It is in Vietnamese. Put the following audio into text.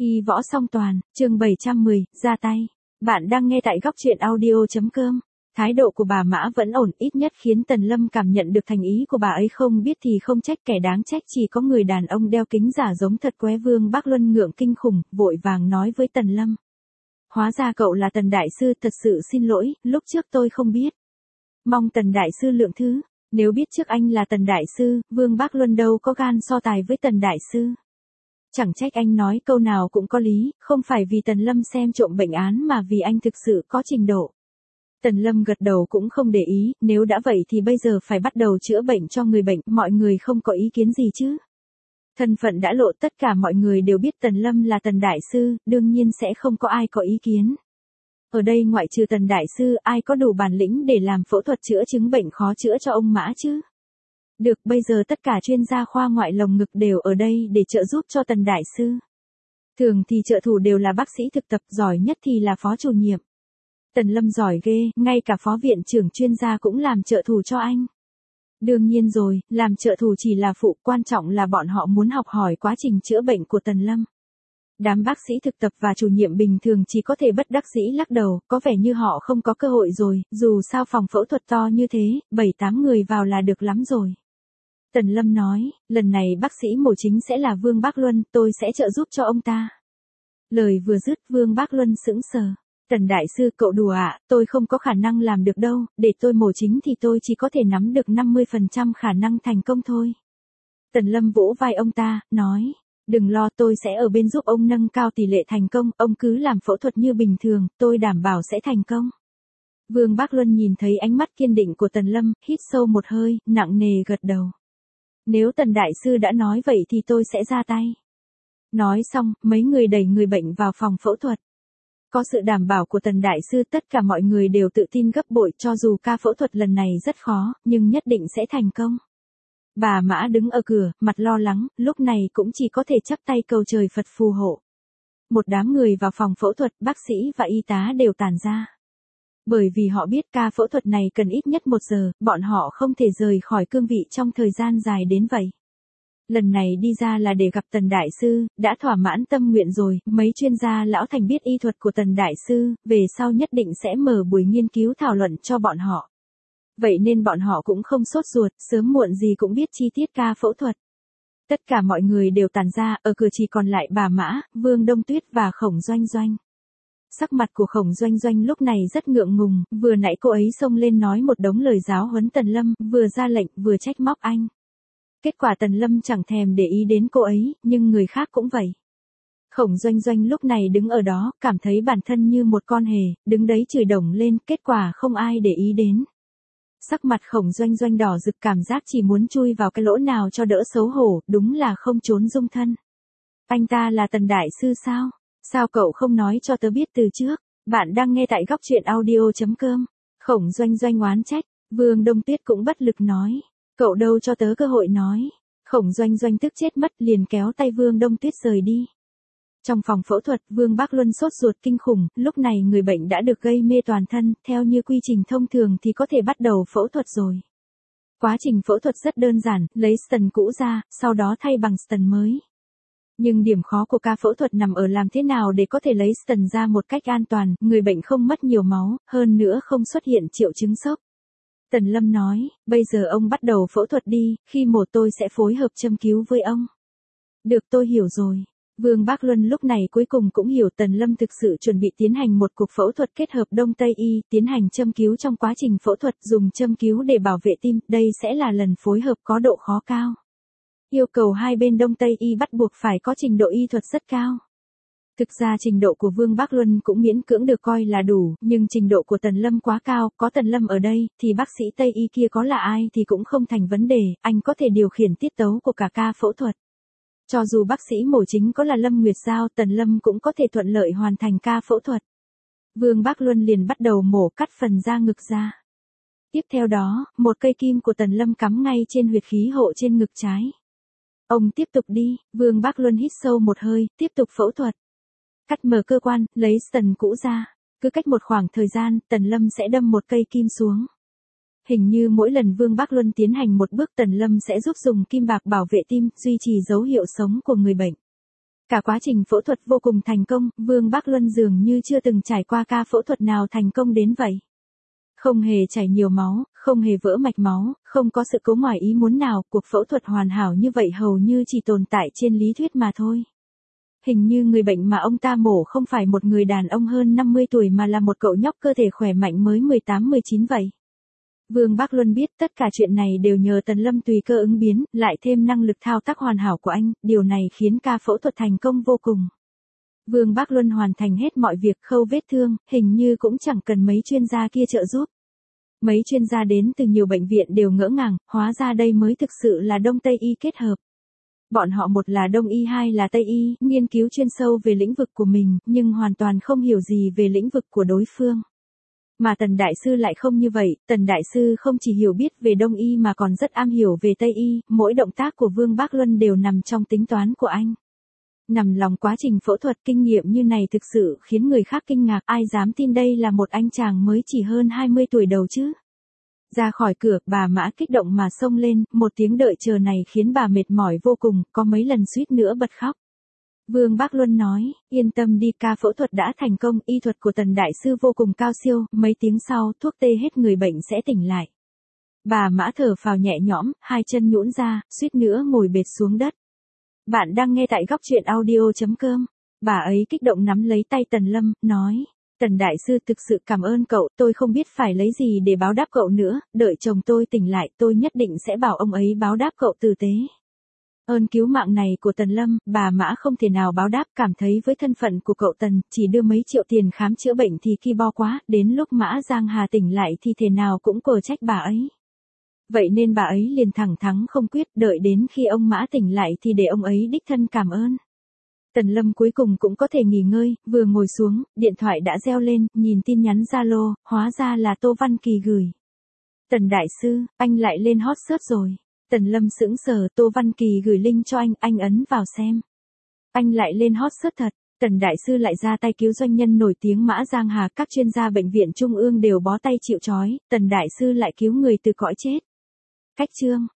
Y võ song toàn, chương 710, ra tay. Bạn đang nghe tại góc truyện audio.com. Thái độ của bà Mã vẫn ổn, ít nhất khiến Tần Lâm cảm nhận được thành ý của bà ấy, không biết thì không trách, kẻ đáng trách chỉ có người đàn ông đeo kính giả giống thật qué. Vương Bác Luân ngượng kinh khủng, vội vàng nói với Tần Lâm. Hóa ra cậu là Tần Đại Sư, thật sự xin lỗi, lúc trước tôi không biết. Mong Tần Đại Sư lượng thứ, nếu biết trước anh là Tần Đại Sư, Vương Bác Luân đâu có gan so tài với Tần Đại Sư. Chẳng trách anh nói câu nào cũng có lý, không phải vì Tần Lâm xem trộm bệnh án mà vì anh thực sự có trình độ. Tần Lâm gật đầu cũng không để ý, nếu đã vậy thì bây giờ phải bắt đầu chữa bệnh cho người bệnh, mọi người không có ý kiến gì chứ. Thân phận đã lộ, tất cả mọi người đều biết Tần Lâm là Tần Đại Sư, đương nhiên sẽ không có ai có ý kiến. Ở đây ngoại trừ Tần Đại Sư, ai có đủ bản lĩnh để làm phẫu thuật chữa chứng bệnh khó chữa cho ông Mã chứ? Được, bây giờ tất cả chuyên gia khoa ngoại lồng ngực đều ở đây để trợ giúp cho Tần Đại Sư. Thường thì trợ thủ đều là bác sĩ thực tập, giỏi nhất thì là phó chủ nhiệm. Tần Lâm giỏi ghê, ngay cả phó viện trưởng chuyên gia cũng làm trợ thủ cho anh. Đương nhiên rồi, làm trợ thủ chỉ là phụ, quan trọng là bọn họ muốn học hỏi quá trình chữa bệnh của Tần Lâm. Đám bác sĩ thực tập và chủ nhiệm bình thường chỉ có thể bất đắc dĩ lắc đầu, có vẻ như họ không có cơ hội rồi, dù sao phòng phẫu thuật to như thế, 7-8 người vào là được lắm rồi. Tần Lâm nói, lần này bác sĩ mổ chính sẽ là Vương Bác Luân, tôi sẽ trợ giúp cho ông ta. Lời vừa dứt, Vương Bác Luân sững sờ. Tần Đại Sư, cậu đùa ạ, tôi không có khả năng làm được đâu, để tôi mổ chính thì tôi chỉ có thể nắm được 50% khả năng thành công thôi. Tần Lâm vỗ vai ông ta, nói, đừng lo, tôi sẽ ở bên giúp ông nâng cao tỷ lệ thành công, ông cứ làm phẫu thuật như bình thường, tôi đảm bảo sẽ thành công. Vương Bác Luân nhìn thấy ánh mắt kiên định của Tần Lâm, hít sâu một hơi, nặng nề gật đầu. Nếu Tần Đại Sư đã nói vậy thì tôi sẽ ra tay. Nói xong, mấy người đẩy người bệnh vào phòng phẫu thuật. Có sự đảm bảo của Tần Đại Sư, tất cả mọi người đều tự tin gấp bội, cho dù ca phẫu thuật lần này rất khó, nhưng nhất định sẽ thành công. Bà Mã đứng ở cửa, mặt lo lắng, lúc này cũng chỉ có thể chắp tay cầu trời Phật phù hộ. Một đám người vào phòng phẫu thuật, bác sĩ và y tá đều tản ra. Bởi vì họ biết ca phẫu thuật này cần ít nhất 1 giờ, bọn họ không thể rời khỏi cương vị trong thời gian dài đến vậy. Lần này đi ra là để gặp Tần Đại Sư, đã thỏa mãn tâm nguyện rồi, mấy chuyên gia lão thành biết y thuật của Tần Đại Sư, về sau nhất định sẽ mở buổi nghiên cứu thảo luận cho bọn họ. Vậy nên bọn họ cũng không sốt ruột, sớm muộn gì cũng biết chi tiết ca phẫu thuật. Tất cả mọi người đều tản ra, ở cửa chỉ còn lại bà Mã, Vương Đông Tuyết và Khổng Doanh Doanh. Sắc mặt của Khổng Doanh Doanh lúc này rất ngượng ngùng, vừa nãy cô ấy xông lên nói một đống lời giáo huấn Tần Lâm, vừa ra lệnh, vừa trách móc anh. Kết quả Tần Lâm chẳng thèm để ý đến cô ấy, nhưng người khác cũng vậy. Khổng Doanh Doanh lúc này đứng ở đó, cảm thấy bản thân như một con hề, đứng đấy chửi đồng lên, kết quả không ai để ý đến. Sắc mặt Khổng Doanh Doanh đỏ rực, cảm giác chỉ muốn chui vào cái lỗ nào cho đỡ xấu hổ, đúng là không trốn dung thân. Anh ta là Tần Đại Sư sao? Sao cậu không nói cho tớ biết từ trước? Bạn đang nghe tại góc truyện audio.com. Khổng Doanh Doanh oán trách, Vương Đông Tuyết cũng bất lực nói. Cậu đâu cho tớ cơ hội nói. Khổng Doanh Doanh tức chết mất, liền kéo tay Vương Đông Tuyết rời đi. Trong phòng phẫu thuật, Vương Bác Luân sốt ruột kinh khủng, lúc này người bệnh đã được gây mê toàn thân, theo như quy trình thông thường thì có thể bắt đầu phẫu thuật rồi. Quá trình phẫu thuật rất đơn giản, lấy stent cũ ra, sau đó thay bằng stent mới. Nhưng điểm khó của ca phẫu thuật nằm ở làm thế nào để có thể lấy stent ra một cách an toàn, người bệnh không mất nhiều máu, hơn nữa không xuất hiện triệu chứng sốc. Tần Lâm nói, bây giờ ông bắt đầu phẫu thuật đi, khi mổ tôi sẽ phối hợp châm cứu với ông. Được, tôi hiểu rồi. Vương Bác Luân lúc này cuối cùng cũng hiểu Tần Lâm thực sự chuẩn bị tiến hành một cuộc phẫu thuật kết hợp Đông Tây Y, tiến hành châm cứu trong quá trình phẫu thuật, dùng châm cứu để bảo vệ tim, đây sẽ là lần phối hợp có độ khó cao. Yêu cầu hai bên Đông Tây Y bắt buộc phải có trình độ y thuật rất cao. Thực ra trình độ của Vương Bác Luân cũng miễn cưỡng được coi là đủ, nhưng trình độ của Tần Lâm quá cao, có Tần Lâm ở đây, thì bác sĩ Tây Y kia có là ai thì cũng không thành vấn đề, anh có thể điều khiển tiết tấu của cả ca phẫu thuật. Cho dù bác sĩ mổ chính có là Lâm Nguyệt Giao, Tần Lâm cũng có thể thuận lợi hoàn thành ca phẫu thuật. Vương Bác Luân liền bắt đầu mổ cắt phần da ngực ra. Tiếp theo đó, một cây kim của Tần Lâm cắm ngay trên huyệt khí hộ trên ngực trái. Ông tiếp tục đi, Vương Bác Luân hít sâu một hơi, tiếp tục phẫu thuật. Cắt mở cơ quan, lấy stent cũ ra. Cứ cách một khoảng thời gian, Tần Lâm sẽ đâm một cây kim xuống. Hình như mỗi lần Vương Bác Luân tiến hành một bước, Tần Lâm sẽ giúp dùng kim bạc bảo vệ tim, duy trì dấu hiệu sống của người bệnh. Cả quá trình phẫu thuật vô cùng thành công, Vương Bác Luân dường như chưa từng trải qua ca phẫu thuật nào thành công đến vậy. Không hề chảy nhiều máu, không hề vỡ mạch máu, không có sự cố ngoài ý muốn nào, cuộc phẫu thuật hoàn hảo như vậy hầu như chỉ tồn tại trên lý thuyết mà thôi. Hình như người bệnh mà ông ta mổ không phải một người đàn ông hơn 50 tuổi mà là một cậu nhóc cơ thể khỏe mạnh mới 18-19 vậy. Vương Bác Luân biết tất cả chuyện này đều nhờ Tần Lâm tùy cơ ứng biến, lại thêm năng lực thao tác hoàn hảo của anh, điều này khiến ca phẫu thuật thành công vô cùng. Vương Bác Luân hoàn thành hết mọi việc khâu vết thương, hình như cũng chẳng cần mấy chuyên gia kia trợ giúp. Mấy chuyên gia đến từ nhiều bệnh viện đều ngỡ ngàng, hóa ra đây mới thực sự là Đông Tây Y kết hợp. Bọn họ một là Đông Y hai là Tây Y, nghiên cứu chuyên sâu về lĩnh vực của mình, nhưng hoàn toàn không hiểu gì về lĩnh vực của đối phương. Mà Tần Đại Sư lại không như vậy, Tần Đại Sư không chỉ hiểu biết về Đông Y mà còn rất am hiểu về Tây Y, mỗi động tác của Vương Bác Luân đều nằm trong tính toán của anh. Nằm lòng quá trình phẫu thuật kinh nghiệm như này thực sự khiến người khác kinh ngạc, ai dám tin đây là một anh chàng mới chỉ hơn 20 tuổi đầu chứ. Ra khỏi cửa, bà Mã kích động mà xông lên, một tiếng đợi chờ này khiến bà mệt mỏi vô cùng, có mấy lần suýt nữa bật khóc. Vương Bác Luân nói, yên tâm đi, ca phẫu thuật đã thành công, y thuật của Tần Đại Sư vô cùng cao siêu, mấy tiếng sau, thuốc tê hết người bệnh sẽ tỉnh lại. Bà Mã thở phào nhẹ nhõm, hai chân nhũn ra, suýt nữa ngồi bệt xuống đất. Bạn đang nghe tại góc truyện audio.com. Bà ấy kích động nắm lấy tay Tần Lâm, nói, Tần Đại Sư thực sự cảm ơn cậu, tôi không biết phải lấy gì để báo đáp cậu nữa, đợi chồng tôi tỉnh lại tôi nhất định sẽ bảo ông ấy báo đáp cậu tử tế. Ơn cứu mạng này của Tần Lâm, bà Mã không thể nào báo đáp, cảm thấy với thân phận của cậu Tần, chỉ đưa mấy triệu tiền khám chữa bệnh thì ki bo quá, đến lúc Mã Giang Hà tỉnh lại thì thể nào cũng cờ trách bà ấy. Vậy nên bà ấy liền thẳng thắn không quyết, đợi đến khi ông Mã tỉnh lại thì để ông ấy đích thân cảm ơn. Tần Lâm cuối cùng cũng có thể nghỉ ngơi, vừa ngồi xuống, điện thoại đã reo lên, nhìn tin nhắn Zalo, hóa ra là Tô Văn Kỳ gửi. Tần Đại Sư, anh lại lên hot search rồi. Tần Lâm sững sờ, Tô Văn Kỳ gửi link cho anh ấn vào xem. Anh lại lên hot search thật, Tần Đại Sư lại ra tay cứu doanh nhân nổi tiếng Mã Giang Hà, các chuyên gia bệnh viện trung ương đều bó tay chịu trói, Tần Đại Sư lại cứu người từ cõi chết. Cách chương